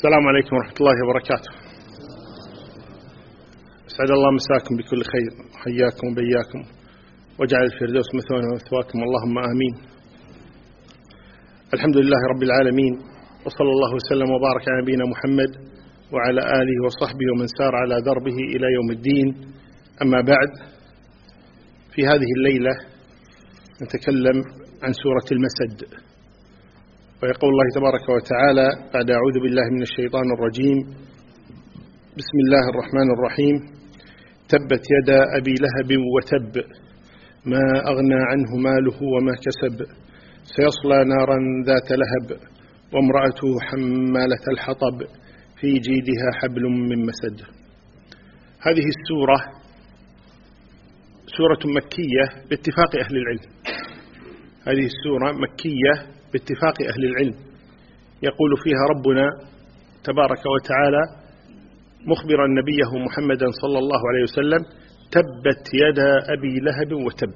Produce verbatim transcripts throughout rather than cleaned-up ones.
السلام عليكم ورحمة الله وبركاته. أسعد الله مساكم بكل خير، حياكم وبياكم، واجعل الفردوس مثوانا ومثواكم، اللهم آمين. الحمد لله رب العالمين، وصلى الله وسلم وبارك على نبينا محمد وعلى آله وصحبه ومن سار على دربه إلى يوم الدين. أما بعد، في هذه الليلة نتكلم عن سورة المسد، ويقول الله تبارك وتعالى بعد أعوذ بالله من الشيطان الرجيم: بسم الله الرحمن الرحيم. تبت يدا أبي لهب وتب، ما أغنى عنه ماله وما كسب، سيصلى نارا ذات لهب، وامرأته حمالة الحطب، في جيدها حبل من مسد. هذه السورة سورة مكية باتفاق أهل العلم. هذه السورة مكية باتفاق أهل العلم، يقول فيها ربنا تبارك وتعالى مخبرا نبيه محمدا صلى الله عليه وسلم: تبت يدا أبي لهب وتب.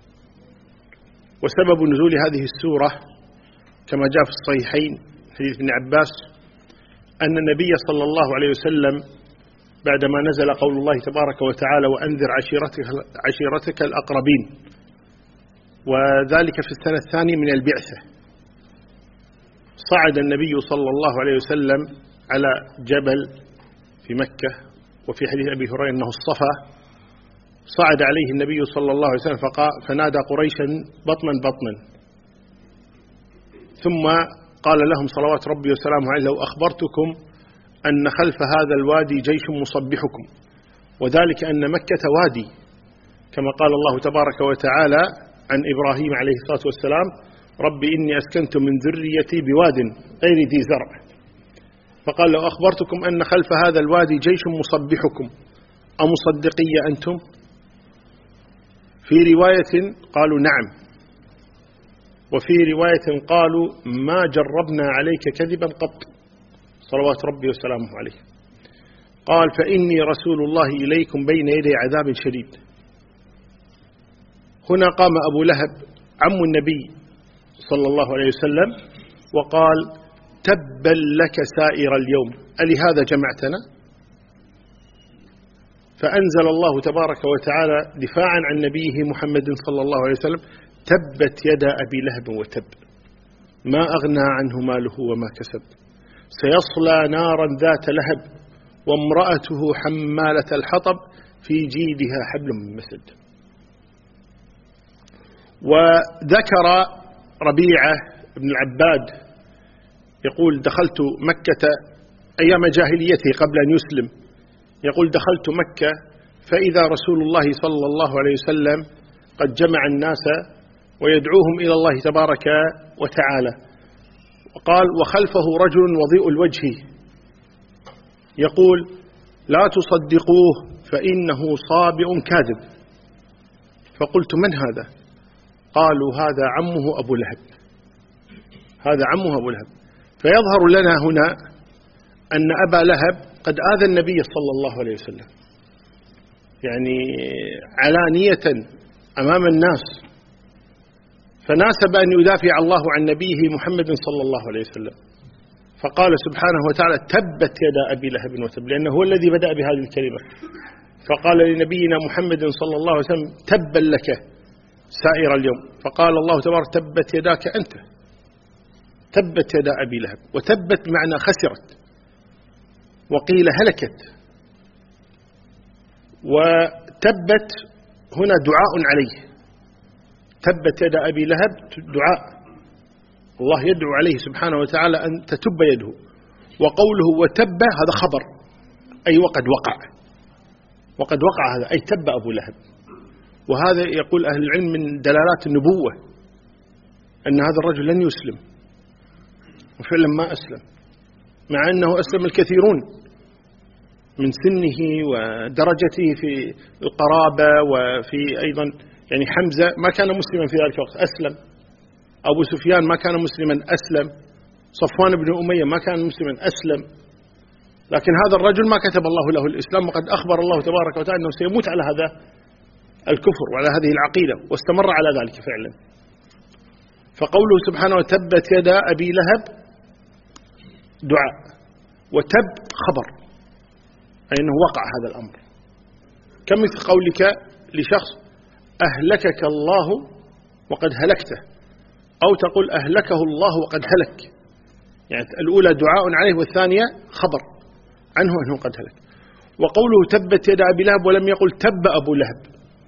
وسبب نزول هذه السورة كما جاء في الصحيحين حديث ابن عباس أن النبي صلى الله عليه وسلم بعدما نزل قول الله تبارك وتعالى: وأنذر عشيرتك, عشيرتك الأقربين، وذلك في السنة الثانية من البعثة، صعد النبي صلى الله عليه وسلم على جبل في مكة، وفي حديث أبي هريرة أنه الصفا، صعد عليه النبي صلى الله عليه وسلم فنادى قريشا بطنا بطنا، ثم قال لهم صلوات ربي وسلامه عليه: لو أخبرتكم أن خلف هذا الوادي جيش مصبحكم، وذلك أن مكة وادي، كما قال الله تبارك وتعالى عن إبراهيم عليه الصلاة والسلام: ربي إني أسكنت من ذريتي بواد غير ذي زرع. فقال: لو أخبرتكم أن خلف هذا الوادي جيش مصبحكم أمصدقي أنتم؟ في رواية قالوا نعم، وفي رواية قالوا ما جربنا عليك كذبا قط، صلوات ربي وسلامه عليه. قال: فإني رسول الله إليكم بين يدي عذاب شديد. هنا قام أبو لهب عم النبي صلى الله عليه وسلم وقال: تبا لك سائر اليوم، ألهذا جمعتنا؟ فأنزل الله تبارك وتعالى دفاعا عن نبيه محمد صلى الله عليه وسلم: تبت يدا أبي لهب وتب، ما أغنى عنه ماله وما كسب، سيصلى نارا ذات لهب، وامرأته حمالة الحطب، في جيدها حبل من مسد. وذكر ربيعة بن العباد يقول: دخلت مكة أيام جاهليته قبل أن يسلم، يقول: دخلت مكة فإذا رسول الله صلى الله عليه وسلم قد جمع الناس ويدعوهم إلى الله تبارك وتعالى. وقال: وخلفه رجل وضيء الوجه يقول: لا تصدقوه فإنه صابئ كاذب. فقلت: من هذا؟ قالوا: هذا عمه أبو لهب، هذا عمه أبو لهب. فيظهر لنا هنا أن أبا لهب قد آذى النبي صلى الله عليه وسلم، يعني علانية أمام الناس، فناسب أن يدافع الله عن نبيه محمد صلى الله عليه وسلم، فقال سبحانه وتعالى: تبت يدا أبي لهب وتب، لأنه هو الذي بدأ بهذه الكلمة. فقال لنبينا محمد صلى الله عليه وسلم: تبا لك سائر اليوم. فقال الله تبارك: تبت يداك أنت، تبت يدا أبي لهب. وتبت معنى خسرت، وقيل هلكت. وتبت هنا دعاء عليه، تبت يدا أبي لهب دعاء، الله يدعو عليه سبحانه وتعالى أن تتب يده. وقوله وتب هذا خبر، أي وقد وقع، وقد وقع هذا، أي تب أبو لهب. وهذا يقول أهل العلم من دلالات النبوة، أن هذا الرجل لن يسلم، وفعلا ما أسلم، مع أنه أسلم الكثيرون من سنه ودرجته في القرابة، وفي أيضا يعني حمزة ما كان مسلما في ذلك الوقت أسلم، أبو سفيان ما كان مسلما أسلم، صفوان بن أمية ما كان مسلما أسلم، لكن هذا الرجل ما كتب الله له الإسلام، وقد أخبر الله تبارك وتعالى أنه سيموت على هذا الكفر وعلى هذه العقيدة، واستمر على ذلك فعلا. فقوله سبحانه: تبت يدا أبي لهب دعاء، وتب خبر، أي أنه وقع هذا الأمر. كمثل قولك لشخص أهلكك الله وقد هلكته، أو تقول أهلكه الله وقد هلك، يعني الأولى دعاء عليه والثانية خبر عنه أنه قد هلك. وقوله تبت يد أبي لهب ولم يقل تب أبو لهب،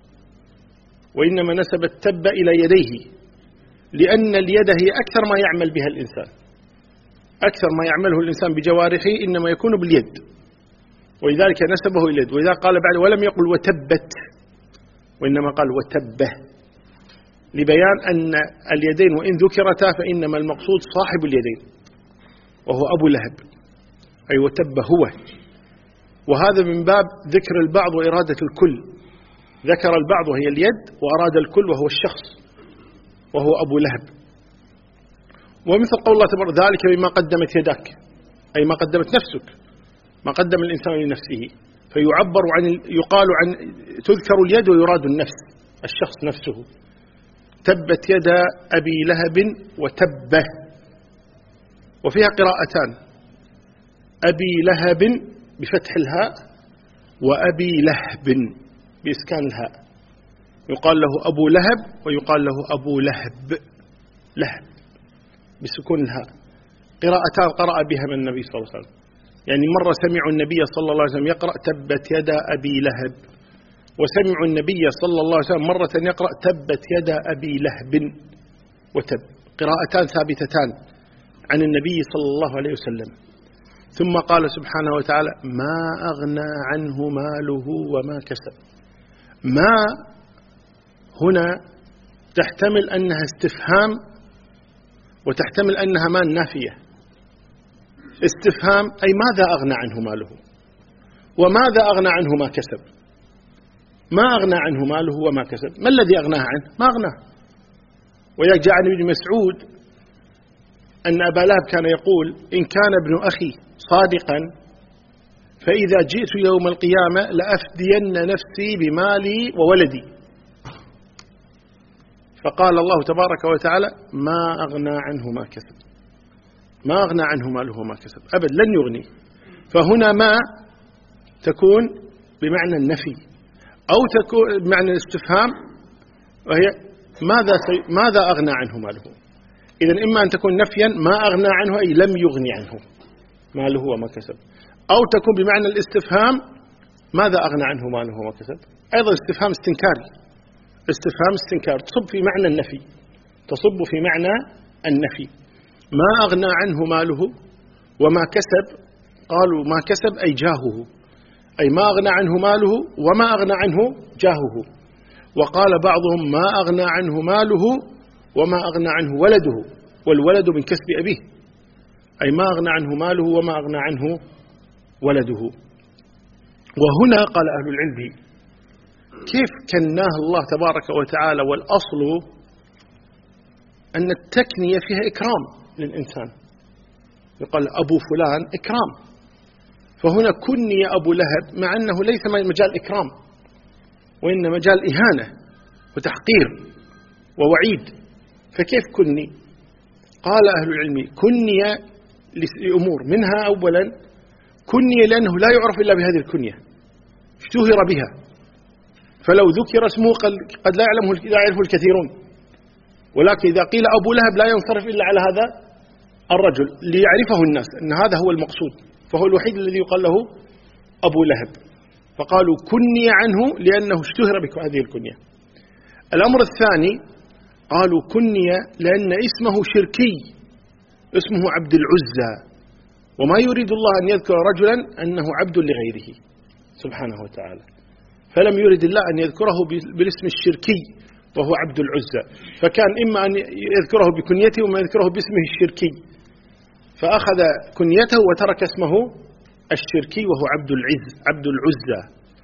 وإنما نسب التب إلى يديه، لأن اليد هي أكثر ما يعمل بها الإنسان، أكثر ما يعمله الإنسان بجوارحه إنما يكون باليد، ولذلك نسبه إلى اليد. وإذا قال بعد ولم يقل وتبت، وإنما قال وتبه، لبيان أن اليدين وإن ذكرتا فإنما المقصود صاحب اليدين وهو أبو لهب، أي وتب هو. وهذا من باب ذكر البعض وإرادة الكل، ذكر البعض وهي اليد، وأراد الكل وهو الشخص وهو أبو لهب. ومثل قول الله تبارك ذلك بما قدمت يداك، أي ما قدمت نفسك، ما قدم الإنسان لنفسه، فيعبر عن يقال عن تذكر اليد ويراد النفس، الشخص نفسه. تبت يدا أبي لهب وتبه. وفيها قراءتان، أبي لهب بفتح الهاء، وأبي لهب بإسكان الهاء، يقال له أبو لهب ويقال له أبو لهب، لهب بسكون الهاء. قراءتان قرأ بها من النبي صلى الله عليه وسلم، يعني مرة سمعوا النبي صلى الله عليه وسلم يقرأ تبت يدا أبي لهب، وسمعوا النبي صلى الله عليه وسلم مرة يقرأ تبت يدا أبي لهب وتب. قراءتان ثابتتان عن النبي صلى الله عليه وسلم. ثم قال سبحانه وتعالى ما أغنى عنه ماله وما كسب. ما هنا تحتمل أنها استفهام، وتحتمل أنها ما نافية. استفهام أي ماذا أغنى عنه ماله، وماذا أغنى عنه ما كسب. ما أغنى عنه ماله وما كسب، ما الذي أغناه عنه؟ ما أغناه. ويجاء جاء عن ابن مسعود أن أبا لهب كان يقول إن كان ابن أخي صادقا فإذا جئت يوم القيامة لأفدين نفسي بمالي وولدي. فقال الله تبارك وتعالى ما أغنى عنه ما كسب، ما أغنى عنه ماله وما كسب، أبد لن يغني. فهنا ما تكون بمعنى النفي، أو تكون بمعنى الاستفهام، وهي ماذا ماذا أغنى عنه ماله. إذن إما أن تكون نفيا ما أغنى عنه أي لم يغني عنه ماله وما كسب، أو تكون بمعنى الاستفهام ماذا أغنى عنه ماله وما كسب، أيضا استفهام استنكاري، استفهام استنكار تصب في معنى النفي، تصب في معنى النفي. ما أغنى عنه ماله وما كسب، قالوا ما كسب أي جاهه، أي ما أغنى عنه ماله وما أغنى عنه جاهه. وقال بعضهم ما أغنى عنه ماله وما أغنى عنه ولده، والولد من كسب أبيه، أي ما أغنى عنه ماله وما أغنى عنه ولده. وهنا قال أهل العلم كيف كناه الله تبارك وتعالى، والأصل أن التكنية فيها إكرام للإنسان، يقال أبو فلان إكرام. فهنا كني أبو لهب مع أنه ليس مجال إكرام، وإن مجال إهانة وتحقير ووعيد. فكيف كني؟ قال أهل العلم كني لأمور، منها أولا كني لأنه لا يعرف إلا بهذه الكنية، اشتهر بها، فلو ذكر اسمه قد لا يعلمه لا يعرفه الكثيرون، ولكن إذا قيل أبو لهب لا ينصرف إلا على هذا الرجل ليعرفه الناس أن هذا هو المقصود، فهو الوحيد الذي يقال له أبو لهب. فقالوا كني عنه لأنه اشتهر بهذه الكنية. الأمر الثاني قالوا كني لأن اسمه شركي، اسمه عبد العزى، وما يريد الله أن يذكر رجلا أنه عبد لغيره سبحانه وتعالى، فلم يرد الله أن يذكره بالاسم الشركي وهو عبد العزى، فكان إما أن يذكره بكنيته وما يذكره باسمه الشركي، فأخذ كنيته وترك اسمه الشركي وهو عبد العز عبد العزى.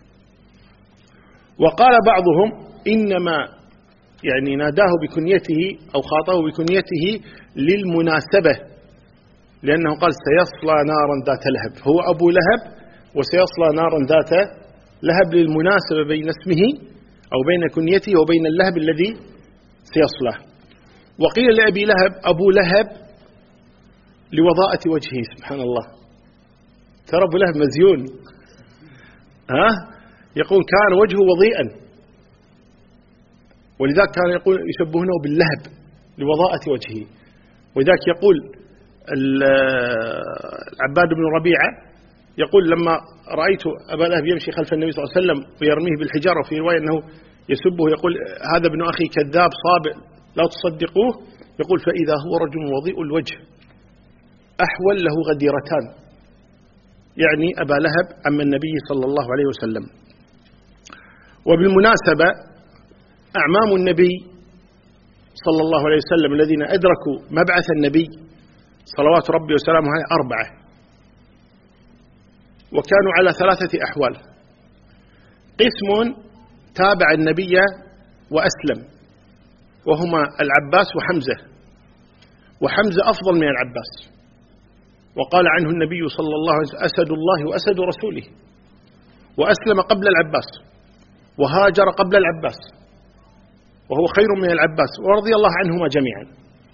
وقال بعضهم إنما يعني ناداه بكنيته أو خاطبه بكنيته للمناسبة، لأنه قال سيصلى نارا ذات لهب، هو أبو لهب وسيصلى نارا ذات لهب، للمناسبة بين اسمه أو بين كنيته وبين اللهب الذي سيصلاه. وقيل لأبي لهب أبو لهب لوضاءة وجهه سبحان الله، ترى أبو لهب مزيون، ها يقول كان وجهه وضيئا، ولذلك كان يقول يشبهونه باللهب لوضاءة وجهه. ولذلك يقول العباد بن ربيعة يقول لما رأيت أبا لهب يمشي خلف النبي صلى الله عليه وسلم ويرميه بالحجارة، وفي رواية أنه يسبه يقول هذا ابن أخي كذاب صابئ لا تصدقوه، يقول فإذا هو رجل وضيء الوجه أحول له غديرتان، يعني أبا لهب عم النبي صلى الله عليه وسلم. وبالمناسبة أعمام النبي صلى الله عليه وسلم الذين أدركوا مبعث النبي صلوات ربي وسلامه عليه أربعة، وكانوا على ثلاثة أحوال. قسم تابع النبي وأسلم، وهما العباس وحمزة، وحمزة أفضل من العباس، وقال عنه النبي صلى الله عليه وسلم أسد الله وأسد رسوله، وأسلم قبل العباس وهاجر قبل العباس وهو خير من العباس، ورضي الله عنهما جميعا.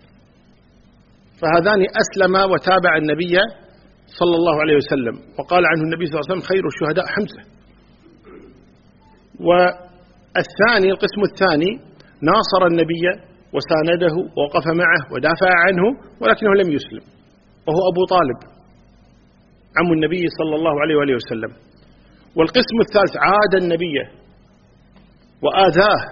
فهذان أسلم وتابع النبي صلى الله عليه وسلم، وقال عنه النبي صلى الله عليه وسلم خير الشهداء حمزة. والثاني القسم الثاني ناصر النبي وسانده ووقف معه ودافع عنه، ولكنه لم يسلم، وهو أبو طالب عم النبي صلى الله عليه وآله وسلم. والقسم الثالث عاد النبي وآذاه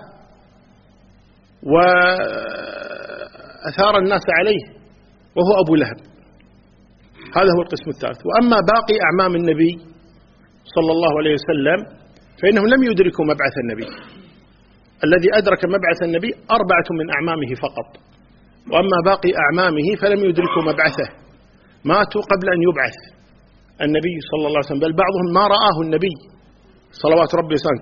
وأثار الناس عليه، وهو أبو لهب. هذا هو القسم الثالث. وأما باقي أعمام النبي صلى الله عليه وسلم فإنهم لم يدركوا مبعث النبي. الذي أدرك مبعث النبي أربعة من أعمامه فقط، وأما باقي أعمامه فلم يدركوا مبعثه، ماتوا قبل أن يبعث النبي صلى الله عليه وسلم، بل بعضهم ما رآه النبي صلوات ربي وسلامه،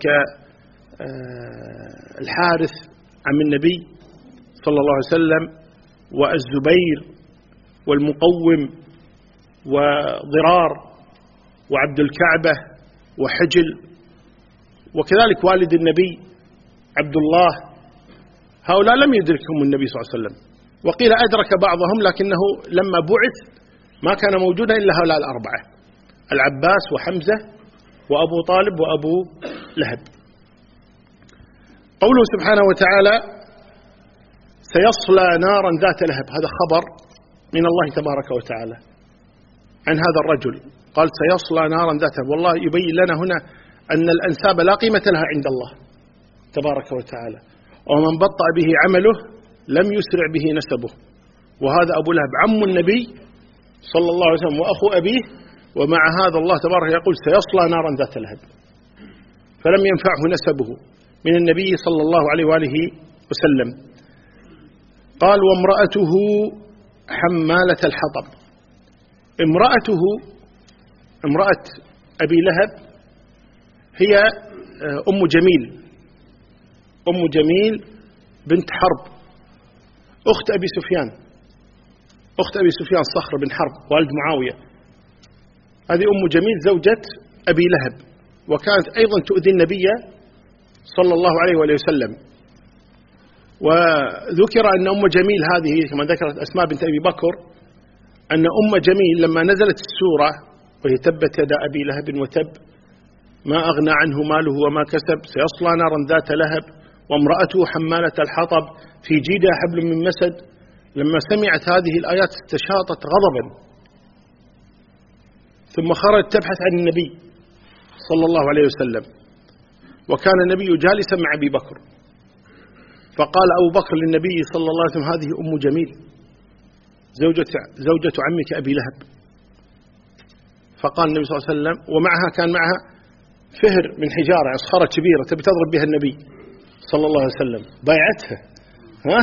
كالحارث عم النبي صلى الله عليه وسلم، والزبير، والمقوم، وضرار، وعبد الكعبة، وحجل، وكذلك والد النبي عبد الله. هؤلاء لم يدركهم النبي صلى الله عليه وسلم، وقيل أدرك بعضهم لكنه لما بعث ما كان موجودا إلا هؤلاء الأربعة: العباس وحمزة وأبو طالب وأبو لهب. قوله سبحانه وتعالى سيصلى نارا ذات لهب، هذا خبر من الله تبارك وتعالى عن هذا الرجل، قال سيصلى نارا ذات لهب. والله يبين لنا هنا أن الأنساب لا قيمة لها عند الله تبارك وتعالى، ومن بطأ به عمله لم يسرع به نسبه. وهذا أبو لهب عم النبي صلى الله عليه وسلم وأخو أبيه، ومع هذا الله تبارك يقول سيصلى نارا ذات لهب، فلم ينفعه نسبه من النبي صلى الله عليه وآله وسلم. قال وامرأته حمالة الحطب. امرأته امرأة أبي لهب هي أم جميل، أم جميل بنت حرب أخت أبي سفيان، أخت أبي سفيان صخر بن حرب والد معاوية. هذه أم جميل زوجة أبي لهب، وكانت أيضا تؤذي النبي صلى الله عليه وآله وسلم. وذكر أن أم جميل هذه كما ذكرت أسماء بنت أبي بكر، أن أم جميل لما نزلت السورة وهي تبت يدا أبي لهب وتب ما أغنى عنه ماله وما كسب سيصلى نارا ذات لهب وامرأته حمالة الحطب في جيدها حبل من مسد، لما سمعت هذه الآيات استشاطت غضبا، ثم خرجت تبحث عن النبي صلى الله عليه وسلم، وكان النبي جالسا مع أبي بكر، فقال أبو بكر للنبي صلى الله عليه وسلم هذه أم جميل زوجة, زوجة عمك أبي لهب. فقال النبي صلى الله عليه وسلم، ومعها كان معها فهر من حجارة صخرة كبيرة تبي تضرب بها النبي صلى الله عليه وسلم، بايعتها ها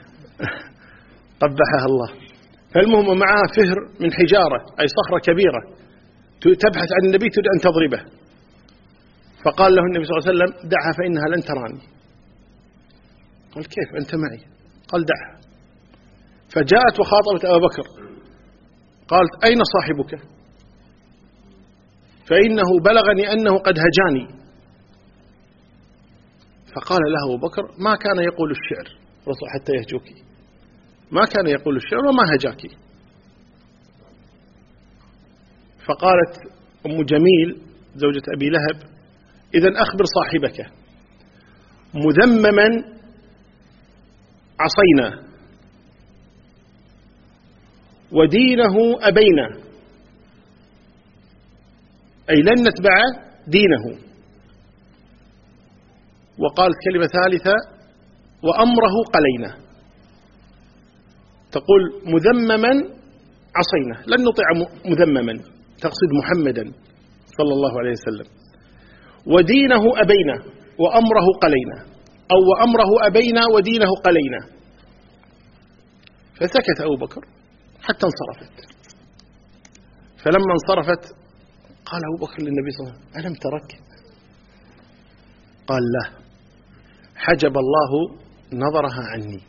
قبحها الله. فالمهم معها فهر من حجارة أي صخرة كبيرة تبحث عن النبي تريد أن تضربه، فقال له النبي صلى الله عليه وسلم دعها فإنها لن تراني. قال كيف أنت معي؟ قال دعها. فجاءت وخاطبت أبا بكر قالت أين صاحبك؟ فإنه بلغني أنه قد هجاني. فقال له أبو بكر ما كان يقول الشعر حتى يهجوك، ما كان يقول الشعر وما هجاك. فقالت أم جميل زوجة أبي لهب: إذن أخبر صاحبك مذمما عصينا ودينه أبينا، أي لن نتبع دينه. وقال كلمة ثالثة: وأمره قلينا. تقول مذمما عصينا، لن نطيع مذمما، تقصد محمدا صلى الله عليه وسلم. ودينه أبينا وأمره قلينا، أو وأمره أبينا ودينه قلينا. فسكت أبو بكر حتى انصرفت. فلما انصرفت قال أبو بكر للنبي صلى الله عليه وسلم: ألم ترك؟ قال: لا، حجب الله نظرها عني.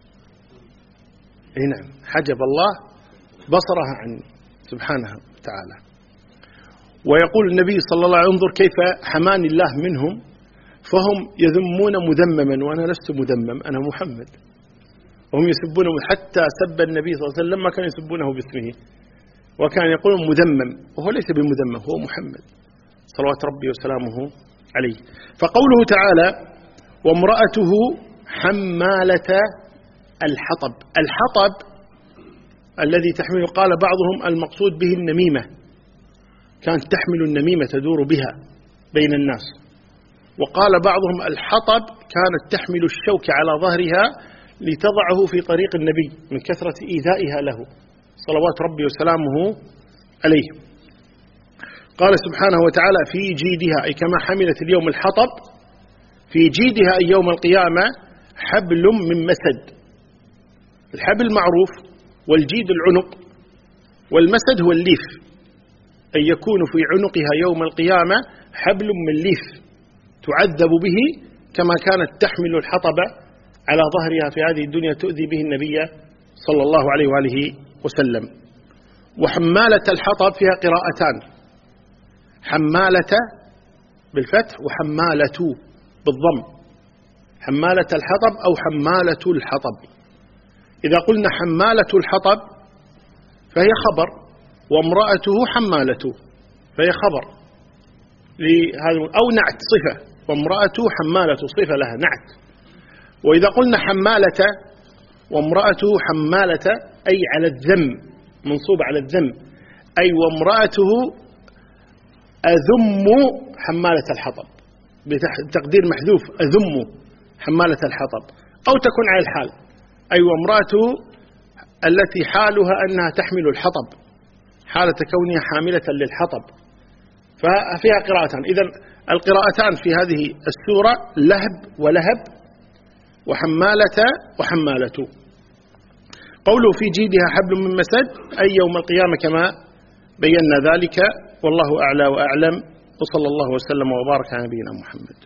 إيه نعم، حجب الله بصرها عني سبحانه وتعالى. ويقول النبي صلى الله عليه وسلم: انظر كيف حماني الله منهم، فهم يذمون مذمما وأنا لست مذمم، أنا محمد. وهم يسبونه، حتى سب النبي صلى الله عليه وسلم ما كانوا يسبونه باسمه، وكان يقول مذمم، وهو ليس بمذمم، هو محمد صلوات ربي وسلامه عليه. فقوله تعالى: وامرأته حمالة الحطب. الحطب الذي تحمله، قال بعضهم المقصود به النميمة، كانت تحمل النميمة تدور بها بين الناس. وقال بعضهم الحطب كانت تحمل الشوك على ظهرها لتضعه في طريق النبي من كثرة إيذائها له صلوات ربي وسلامه عليه. قال سبحانه وتعالى: في جيدها، أي كما حملت اليوم الحطب، في جيدها أي يوم القيامة حبل من مسد. الحبل معروف، والجيد العنق، والمسد هو الليف، أي يكون في عنقها يوم القيامة حبل من ليف تعذب به، كما كانت تحمل الحطب على ظهرها في هذه الدنيا تؤذي به النبي صلى الله عليه وآله وسلم. وحمالة الحطب فيها قراءتان: حمالة بالفتح وحمالة بالضم. حمالة الحطب أو حمالة الحطب. إذا قلنا حمالة الحطب فهي خبر، وامرأته حمالته فهي خبر لهذا، أو نعت صفة، وامرأته حمالة صفة لها نعت. وإذا قلنا حمالة وامرأته حمالة أي على الذم، منصوب على الذم، أي وامرأته أذم حمالة الحطب، بتقدير محذوف أذم حمالة الحطب، أو تكون على الحال، أي وامرأته التي حالها أنها تحمل الحطب حالة كونها حاملة للحطب. ففيها قراءتان. إذن القراءتان في هذه السورة لهب ولهب، وحمالة وحمالة. قوله في جيدها حبل من مسد أي يوم القيامة كما بينا ذلك، والله أعلى وأعلم، وصلى الله وسلم وبارك على نبينا محمد.